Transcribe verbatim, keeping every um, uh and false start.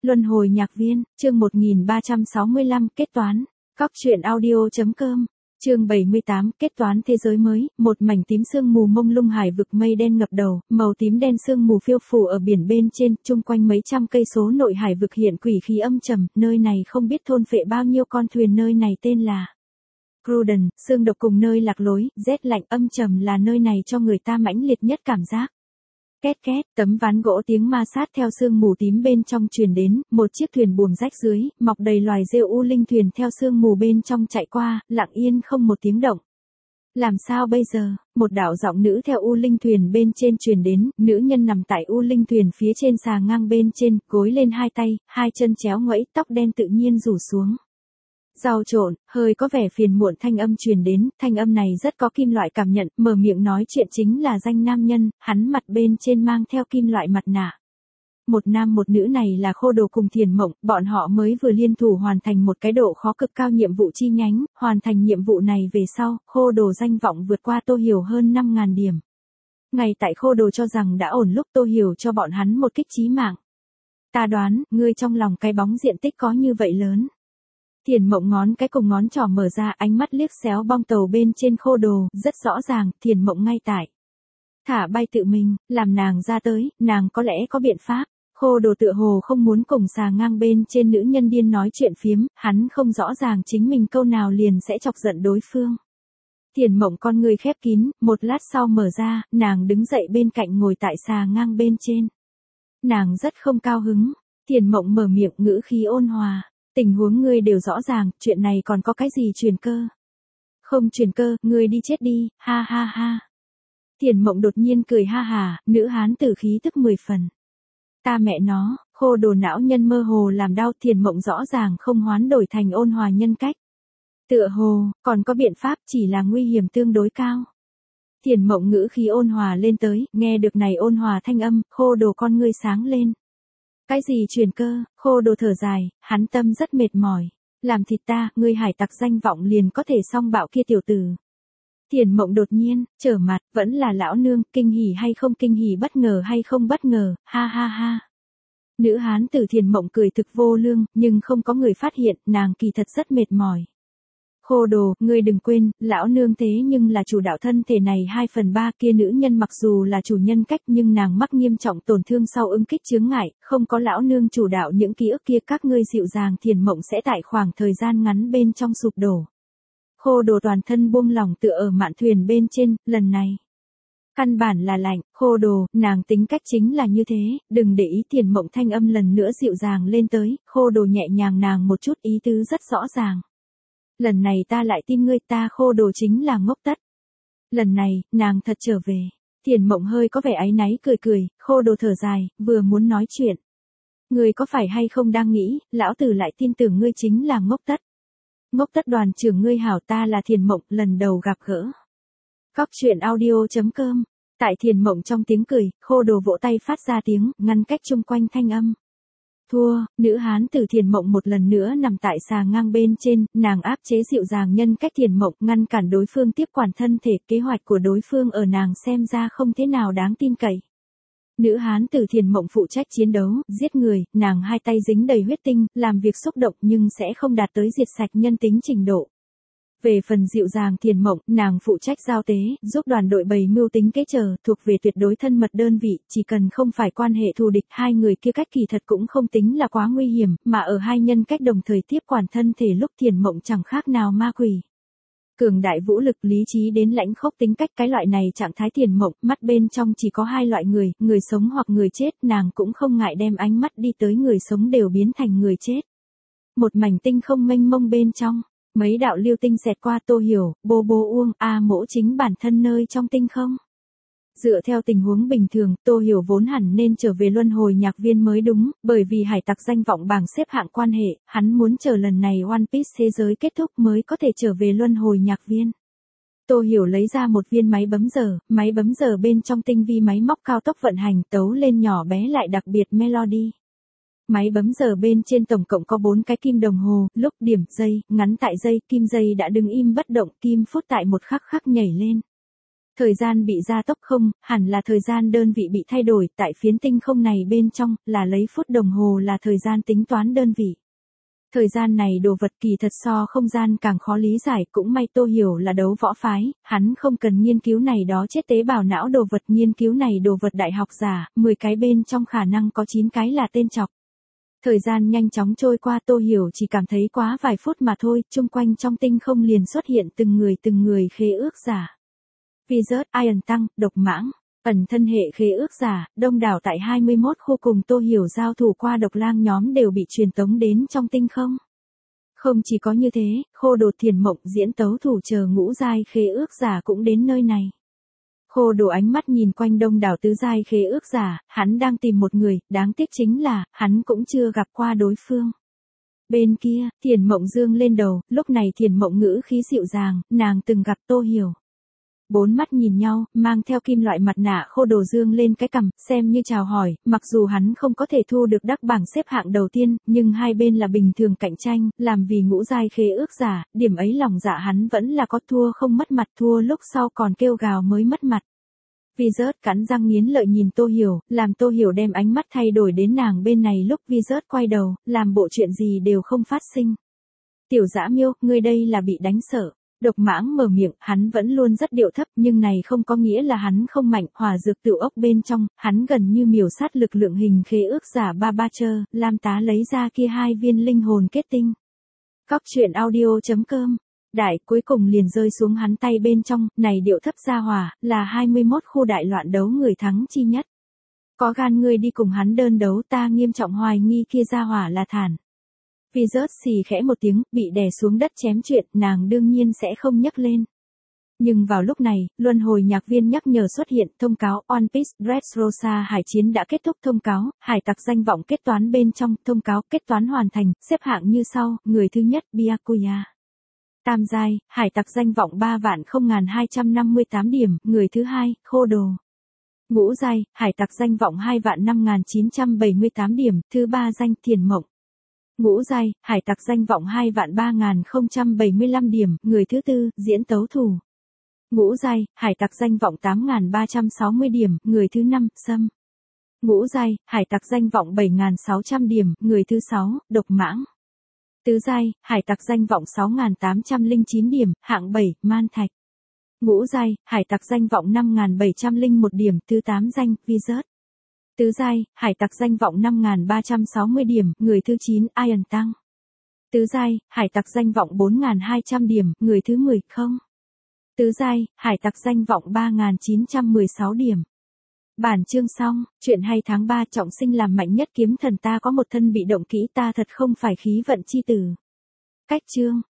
Luân hồi nhạc viên, chương một nghìn ba trăm sáu mươi lăm, kết toán. Cóc truyện audio chấm com. Chương bảy mươi tám, kết toán thế giới mới. Một mảnh tím sương mù mông lung, hải vực mây đen ngập đầu, màu tím đen sương mù phiêu phù ở biển bên trên, chung quanh mấy trăm cây số nội hải vực hiện quỷ khí âm trầm, nơi này không biết thôn phệ bao nhiêu con thuyền, nơi này tên là Cruden, sương độc cùng nơi lạc lối, rét lạnh âm trầm là nơi này cho người ta mãnh liệt nhất cảm giác. Két két, tấm ván gỗ tiếng ma sát theo sương mù tím bên trong truyền đến, một chiếc thuyền buồm rách dưới, mọc đầy loài rêu u linh thuyền theo sương mù bên trong chạy qua, lặng yên không một tiếng động. Làm sao bây giờ? Một đạo giọng nữ theo u linh thuyền bên trên truyền đến, nữ nhân nằm tại u linh thuyền phía trên xà ngang bên trên, gối lên hai tay, hai chân chéo ngoẫy, tóc đen tự nhiên rủ xuống. Rau trộn, hơi có vẻ phiền muộn thanh âm truyền đến, thanh âm này rất có kim loại cảm nhận, mở miệng nói chuyện chính là danh nam nhân, hắn mặt bên trên mang theo kim loại mặt nạ. Một nam một nữ này là Khô Đồ cùng Thiền Mộng, bọn họ mới vừa liên thủ hoàn thành một cái độ khó cực cao nhiệm vụ chi nhánh, hoàn thành nhiệm vụ này về sau, Khô Đồ danh vọng vượt qua Tô Hiểu hơn năm nghìn điểm. Ngay tại Khô Đồ cho rằng đã ổn lúc, Tô Hiểu cho bọn hắn một kích chí mạng. Ta đoán, ngươi trong lòng cái bóng diện tích có như vậy lớn. Thiền Mộng ngón cái cùng ngón trỏ mở ra, ánh mắt liếc xéo bong tàu bên trên Khô Đồ, rất rõ ràng, Thiền Mộng ngay tại thả bay tự mình, làm nàng ra tới, nàng có lẽ có biện pháp. Khô Đồ tựa hồ không muốn cùng xà ngang bên trên nữ nhân điên nói chuyện phiếm, hắn không rõ ràng chính mình câu nào liền sẽ chọc giận đối phương. Thiền Mộng con người khép kín, một lát sau mở ra, nàng đứng dậy bên cạnh ngồi tại xà ngang bên trên. Nàng rất không cao hứng, Thiền Mộng mở miệng ngữ khí ôn hòa. Tình huống ngươi đều rõ ràng, chuyện này còn có cái gì truyền cơ? Không truyền cơ, ngươi đi chết đi, ha ha ha. Thiền Mộng đột nhiên cười ha hà, nữ hán tử khí tức mười phần. Ta mẹ nó, Khô Đồ não nhân mơ hồ làm đau, Thiền Mộng rõ ràng không hoán đổi thành ôn hòa nhân cách. Tựa hồ, còn có biện pháp, chỉ là nguy hiểm tương đối cao. Thiền Mộng ngữ khí ôn hòa lên tới, nghe được này ôn hòa thanh âm, Khô Đồ con ngươi sáng lên. Cái gì truyền cơ? Khô Đồ thở dài, hắn tâm rất mệt mỏi. Làm thịt ta, ngươi hải tặc danh vọng liền có thể song bạo kia tiểu tử. Thiền Mộng đột nhiên, trở mặt, vẫn là lão nương, kinh hỉ hay không kinh hỉ, bất ngờ hay không bất ngờ, ha ha ha. Nữ hán tử Thiền Mộng cười thực vô lương, nhưng không có người phát hiện, nàng kỳ thật rất mệt mỏi. Khô Đồ, ngươi đừng quên, lão nương thế nhưng là chủ đạo thân thể này hai phần ba, kia nữ nhân mặc dù là chủ nhân cách nhưng nàng mắc nghiêm trọng tổn thương sau ứng kích chướng ngại, không có lão nương chủ đạo những ký ức kia, các ngươi dịu dàng Thiền Mộng sẽ tại khoảng thời gian ngắn bên trong sụp đổ. Khô Đồ toàn thân buông lỏng tựa ở mạn thuyền bên trên, lần này. Căn bản là lạnh, Khô Đồ, nàng tính cách chính là như thế, đừng để ý. Thiền Mộng thanh âm lần nữa dịu dàng lên tới, Khô Đồ nhẹ nhàng nàng một chút, ý tứ rất rõ ràng. Lần này ta lại tin ngươi, ta Khô Đồ chính là ngốc tất. Lần này, nàng thật trở về. Thiền Mộng hơi có vẻ áy náy cười cười, Khô Đồ thở dài, vừa muốn nói chuyện. Ngươi có phải hay không đang nghĩ, lão tử lại tin tưởng ngươi chính là ngốc tất. Ngốc tất đoàn trưởng ngươi hảo, ta là Thiền Mộng, lần đầu gặp gỡ. Cóc truyện audio chấm com. Tại Thiền Mộng trong tiếng cười, Khô Đồ vỗ tay phát ra tiếng, ngăn cách chung quanh thanh âm. Thua, nữ hán tử Thiền Mộng một lần nữa nằm tại xà ngang bên trên, nàng áp chế dịu dàng nhân cách Thiền Mộng, ngăn cản đối phương tiếp quản thân thể, kế hoạch của đối phương ở nàng xem ra không thế nào đáng tin cậy. Nữ hán tử Thiền Mộng phụ trách chiến đấu, giết người, nàng hai tay dính đầy huyết tinh, làm việc xúc động nhưng sẽ không đạt tới diệt sạch nhân tính trình độ. Về phần dịu dàng Thiền Mộng, nàng phụ trách giao tế, giúp đoàn đội bày mưu tính kế chờ, thuộc về tuyệt đối thân mật đơn vị, chỉ cần không phải quan hệ thù địch, hai người kia cách kỳ thật cũng không tính là quá nguy hiểm, mà ở hai nhân cách đồng thời tiếp quản thân thể lúc Thiền Mộng chẳng khác nào ma quỷ. Cường đại vũ lực, lý trí đến lãnh khốc tính cách, cái loại này trạng thái Thiền Mộng, mắt bên trong chỉ có hai loại người, người sống hoặc người chết, nàng cũng không ngại đem ánh mắt đi tới người sống đều biến thành người chết. Một mảnh tinh không mênh mông bên trong. Mấy đạo lưu tinh xẹt qua Tô Hiểu, bô bô uông, a mỗ chính bản thân nơi trong tinh không. Dựa theo tình huống bình thường, Tô Hiểu vốn hẳn nên trở về luân hồi nhạc viên mới đúng, bởi vì hải tặc danh vọng bảng xếp hạng quan hệ, hắn muốn chờ lần này One Piece thế giới kết thúc mới có thể trở về luân hồi nhạc viên. Tô Hiểu lấy ra một viên máy bấm giờ, máy bấm giờ bên trong tinh vi máy móc cao tốc vận hành, tấu lên nhỏ bé lại đặc biệt melody. Máy bấm giờ bên trên tổng cộng có bốn cái kim đồng hồ, lúc, điểm, giây, ngắn tại giây, kim giây đã đứng im bất động, kim phút tại một khắc khắc nhảy lên. Thời gian bị gia tốc không, hẳn là thời gian đơn vị bị thay đổi, tại phiến tinh không này bên trong, là lấy phút đồng hồ là thời gian tính toán đơn vị. Thời gian này đồ vật kỳ thật so không gian càng khó lý giải, cũng may Tô Hiểu là đấu võ phái, hắn không cần nghiên cứu này đó chết tế bào não đồ vật, nghiên cứu này đồ vật đại học giả, mười cái bên trong khả năng có chín cái là tên chọc. Thời gian nhanh chóng trôi qua, Tô Hiểu chỉ cảm thấy quá vài phút mà thôi, chung quanh trong tinh không liền xuất hiện từng người từng người khế ước giả. Wizard, Iron Tăng, Độc Mãng, ẩn thân hệ khế ước giả, đông đảo tại hai mươi mốt khu cùng Tô Hiểu giao thủ qua độc lang nhóm đều bị truyền tống đến trong tinh không. Không chỉ có như thế, Khô Đồ, Thiền Mộng, Diễn Tấu Thủ chờ ngũ giai khế ước giả cũng đến nơi này. Khô Đồ ánh mắt nhìn quanh đông đảo tứ giai khế ước giả, hắn đang tìm một người, đáng tiếc chính là, hắn cũng chưa gặp qua đối phương. Bên kia, Thiền Mộng dương lên đầu, lúc này Thiền Mộng ngữ khí dịu dàng, nàng từng gặp Tô Hiểu. Bốn mắt nhìn nhau, mang theo kim loại mặt nạ Khô Đồ dương lên cái cằm, xem như chào hỏi, mặc dù hắn không có thể thu được đắc bảng xếp hạng đầu tiên, nhưng hai bên là bình thường cạnh tranh, làm vì ngũ giai khế ước giả, điểm ấy lòng dạ hắn vẫn là có, thua không mất mặt, thua lúc sau còn kêu gào mới mất mặt. Wizard cắn răng nghiến lợi nhìn Tô Hiểu, làm Tô Hiểu đem ánh mắt thay đổi đến nàng bên này lúc Wizard quay đầu, làm bộ chuyện gì đều không phát sinh. Tiểu Dã Miêu, ngươi đây là bị đánh sợ. Độc Mãng mở miệng, hắn vẫn luôn rất điệu thấp, nhưng này không có nghĩa là hắn không mạnh, hỏa dược tựu ốc bên trong, hắn gần như miểu sát lực lượng hình khế ước giả ba ba chơ, Lam Tá lấy ra kia hai viên linh hồn kết tinh. Cóc truyện audio chấm com, đại cuối cùng liền rơi xuống hắn tay bên trong, này điệu thấp gia hỏa, là hai mươi mốt khu đại loạn đấu người thắng chi nhất. Có gan ngươi đi cùng hắn đơn đấu, ta nghiêm trọng hoài nghi kia gia hỏa là thản. Wizard xì khẽ một tiếng, bị đè xuống đất chém chuyện, nàng đương nhiên sẽ không nhấc lên. Nhưng vào lúc này, luân hồi nhạc viên nhắc nhở xuất hiện, thông cáo One Piece Dressrosa hải chiến đã kết thúc, thông cáo, hải tặc danh vọng kết toán bên trong, thông cáo, kết toán hoàn thành, xếp hạng như sau, người thứ nhất, Byakuya. Tam giai, hải tặc danh vọng ba vạn không nghìn hai trăm năm mươi tám điểm, người thứ hai, Khô Đồ. Ngũ giai, hải tặc danh vọng hai vạn năm nghìn chín trăm bảy mươi tám điểm, thứ ba danh, Thiền Mộng. Ngũ giai, hải tặc danh vọng hai vạn ba nghìn không trăm bảy mươi lăm điểm, người thứ tư, Diễn Tấu Thủ. Ngũ giai, hải tặc danh vọng tám nghìn ba trăm sáu mươi điểm, người thứ năm, Sâm. Ngũ giai, hải tặc danh vọng bảy nghìn sáu trăm điểm, người thứ sáu, Độc Mãng. Tứ giai, hải tặc danh vọng sáu nghìn tám trăm lẻ chín điểm, hạng bảy, Man Thạch. Ngũ giai, hải tặc danh vọng năm nghìn bảy trăm lẻ một điểm, thứ tám danh, Wizard. Tứ giai, hải tặc danh vọng năm nghìn ba trăm sáu mươi điểm, người thứ chín, Iron Tăng. Tứ giai, hải tặc danh vọng bốn nghìn hai trăm điểm, người thứ mười, Không. Tứ giai, hải tặc danh vọng ba nghìn chín trăm mười sáu điểm. Bản chương xong, chuyện hay tháng ba trọng sinh làm mạnh nhất kiếm thần, ta có một thân bị động kỹ, ta thật không phải khí vận chi tử. Cách chương.